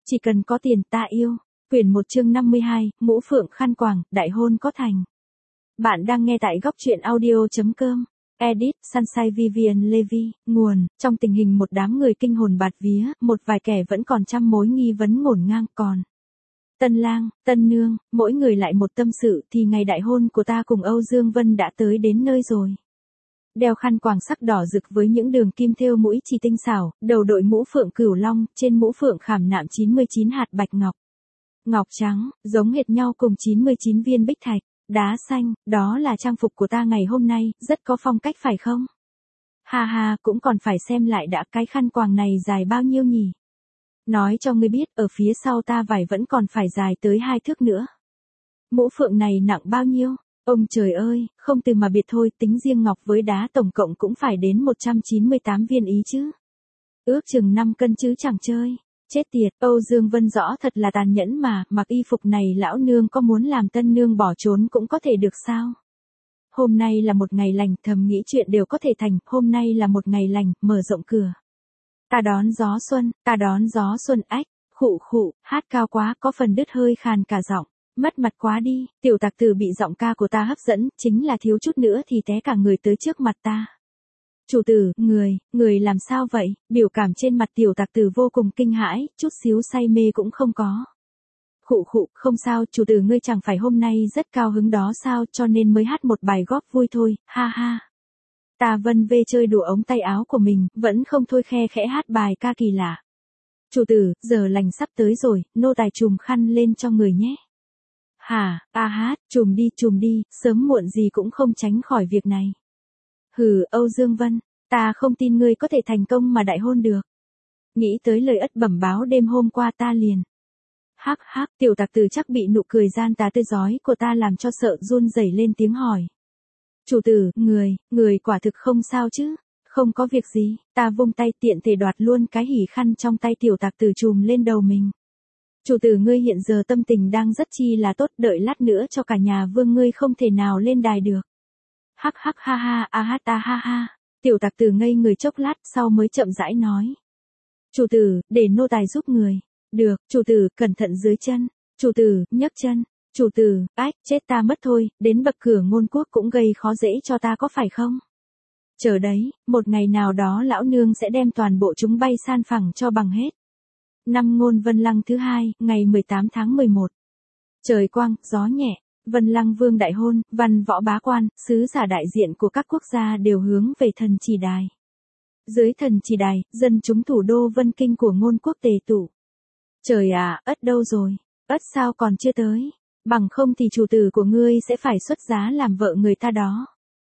Chỉ cần có tiền ta yêu. Quyển 1 chương 52, Mũ Phượng Khăn Quàng, đại hôn có thành. Bạn đang nghe tại góc truyện audio.com. Edit, Sunshine Vivian Levy, nguồn, trong tình hình một đám người kinh hồn bạt vía, một vài kẻ vẫn còn trăm mối nghi vấn ngổn ngang còn. Tân lang, tân nương, mỗi người lại một tâm sự thì ngày đại hôn của ta cùng Âu Dương Vân đã tới đến nơi rồi. Đeo khăn quàng sắc đỏ rực với những đường kim thêu mũi chỉ tinh xảo, đầu đội mũ phượng cửu long, trên mũ phượng khảm nạm 99 hạt bạch ngọc. Ngọc trắng, giống hệt nhau cùng 99 viên bích thạch, đá xanh, đó là trang phục của ta ngày hôm nay, rất có phong cách phải không? Ha ha, cũng còn phải xem lại đã, cái khăn quàng này dài bao nhiêu nhỉ? Nói cho ngươi biết, ở phía sau ta vải vẫn còn phải dài tới 2 thước nữa. Mũ phượng này nặng bao nhiêu? Ông trời ơi, không từ mà biệt thôi, tính riêng ngọc với đá tổng cộng cũng phải đến 198 viên ý chứ. Ước chừng 5 cân chứ chẳng chơi. Chết tiệt, Âu Dương Vân rõ thật là tàn nhẫn mà, mặc y phục này lão nương có muốn làm tân nương bỏ trốn cũng có thể được sao? Hôm nay là một ngày lành, thầm nghĩ chuyện đều có thể thành, hôm nay là một ngày lành, mở rộng cửa. Ta đón gió xuân ách, khụ khụ, hát cao quá, có phần đứt hơi khàn cả giọng. Mất mặt quá đi, tiểu tặc tử bị giọng ca của ta hấp dẫn, chính là thiếu chút nữa thì té cả người tới trước mặt ta. Chủ tử, người làm sao vậy? Biểu cảm trên mặt tiểu tặc tử vô cùng kinh hãi, chút xíu say mê cũng không có. Khụ khụ, không sao, chủ tử ngươi chẳng phải hôm nay rất cao hứng đó sao, cho nên mới hát một bài góp vui thôi, ha ha. Ta vân vê chơi đùa ống tay áo của mình, vẫn không thôi khe khẽ hát bài ca kỳ lạ. Chủ tử, giờ lành sắp tới rồi, nô tài trùm khăn lên cho người nhé. Hả, hát, trùm đi, sớm muộn gì cũng không tránh khỏi việc này. Hừ, Âu Dương Vân, ta không tin ngươi có thể thành công mà đại hôn được. Nghĩ tới lời ất bẩm báo đêm hôm qua ta liền. Hắc hắc, tiểu tặc tử chắc bị nụ cười gian tà tươi rói của ta làm cho sợ run rẩy lên tiếng hỏi. Chủ tử, người quả thực không sao chứ? Không có việc gì, ta vung tay tiện thể đoạt luôn cái hỉ khăn trong tay tiểu tặc tử trùm lên đầu mình. Chủ tử ngươi hiện giờ tâm tình đang rất chi là tốt, đợi lát nữa cho cả nhà vương ngươi không thể nào lên đài được. Hắc hắc ha ha, ha ha. Tiểu tặc tử ngây người chốc lát sau mới chậm rãi nói. Chủ tử, để nô tài giúp người. Được, chủ tử, cẩn thận dưới chân. Chủ tử, nhấc chân. Chủ tử, ách, chết ta mất thôi, đến bậc cửa ngôn quốc cũng gây khó dễ cho ta có phải không? Chờ đấy, một ngày nào đó lão nương sẽ đem toàn bộ chúng bay san phẳng cho bằng hết. Năm Ngôn Vân Lăng thứ 2, ngày 18 tháng 11. Trời quang, gió nhẹ, Vân Lăng Vương đại hôn, văn võ bá quan, sứ giả đại diện của các quốc gia đều hướng về thần chỉ đài. Dưới thần chỉ đài, dân chúng thủ đô Vân Kinh của ngôn quốc tề tụ. Trời à, ất đâu rồi? Ất sao còn chưa tới? Bằng không thì chủ tử của ngươi sẽ phải xuất giá làm vợ người ta đó.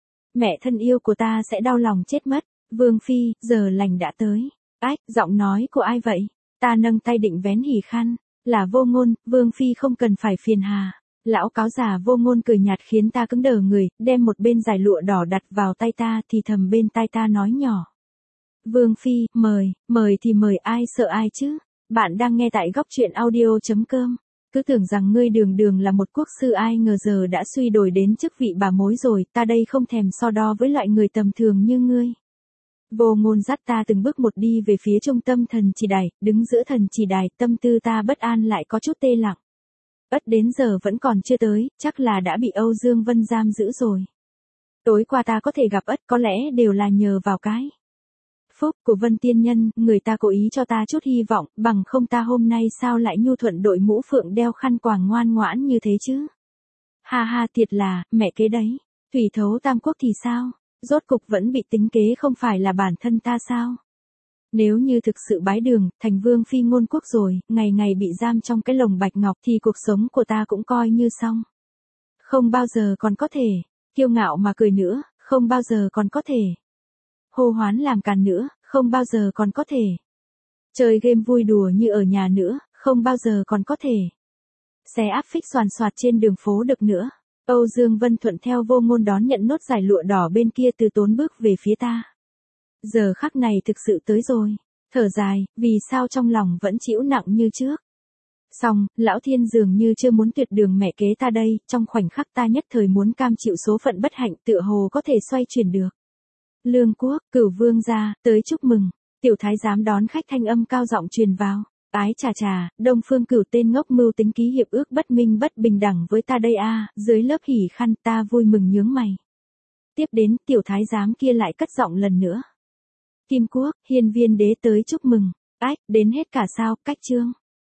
Mẹ thân yêu của ta sẽ đau lòng chết mất. Vương phi, giờ lành đã tới. Ách, giọng nói của ai vậy? Ta nâng tay định vén hỉ khăn. Là Vô Ngôn, Vương phi không cần phải phiền hà. Lão cáo già Vô Ngôn cười nhạt khiến ta cứng đờ người, đem một bên dải lụa đỏ đặt vào tay ta thì thầm bên tai ta nói nhỏ. Vương phi, mời thì mời, ai sợ ai chứ? Bạn đang nghe tại góc truyện audio.com. Cứ tưởng rằng ngươi đường là một quốc sư, ai ngờ giờ đã suy đổi đến chức vị bà mối rồi, ta đây không thèm so đo với loại người tầm thường như ngươi. Vô Ngôn dắt ta từng bước một đi về phía trung tâm thần chỉ đài, đứng giữa thần chỉ đài, tâm tư ta bất an lại có chút tê lặng. Ất đến giờ vẫn còn chưa tới, chắc là đã bị Âu Dương Vân giam giữ rồi. Tối qua ta có thể gặp Ất có lẽ đều là nhờ vào cái phúc của Vân tiên nhân, người ta cố ý cho ta chút hy vọng, bằng không ta hôm nay sao lại nhu thuận đội mũ phượng đeo khăn quàng ngoan ngoãn như thế chứ? Ha ha, thiệt là, mẹ kế đấy. Thủy thấu tam quốc thì sao? Rốt cục vẫn bị tính kế không phải là bản thân ta sao? Nếu như thực sự bái đường, thành vương phi ngôn quốc rồi, ngày ngày bị giam trong cái lồng bạch ngọc thì cuộc sống của ta cũng coi như xong. Không bao giờ còn có thể, kiêu ngạo mà cười nữa, không bao giờ còn có thể. Hô hoán làm càn nữa, không bao giờ còn có thể. Chơi game vui đùa như ở nhà nữa, không bao giờ còn có thể. Xe áp phích xoàn xoạt trên đường phố được nữa. Âu Dương Vân thuận theo Vô Ngôn đón nhận nốt dải lụa đỏ bên kia từ tốn bước về phía ta. Giờ khắc này thực sự tới rồi. Thở dài, vì sao trong lòng vẫn chịu nặng như trước. Xong, lão thiên dường như chưa muốn tuyệt đường mẹ kế ta đây, trong khoảnh khắc ta nhất thời muốn cam chịu số phận bất hạnh tựa hồ có thể xoay chuyển được. Lương quốc, Cửu vương gia, tới chúc mừng. Tiểu thái giám đón khách thanh âm cao giọng truyền vào. Ái chà chà, Đông Phương Cửu tên ngốc mưu tính ký hiệp ước bất minh bất bình đẳng với ta đây a, dưới lớp hỉ khăn ta vui mừng nhướng mày. Tiếp đến, tiểu thái giám kia lại cất giọng lần nữa. Kim Quốc, hiên viên đế tới chúc mừng. Ách, đến hết cả sao, cách chương.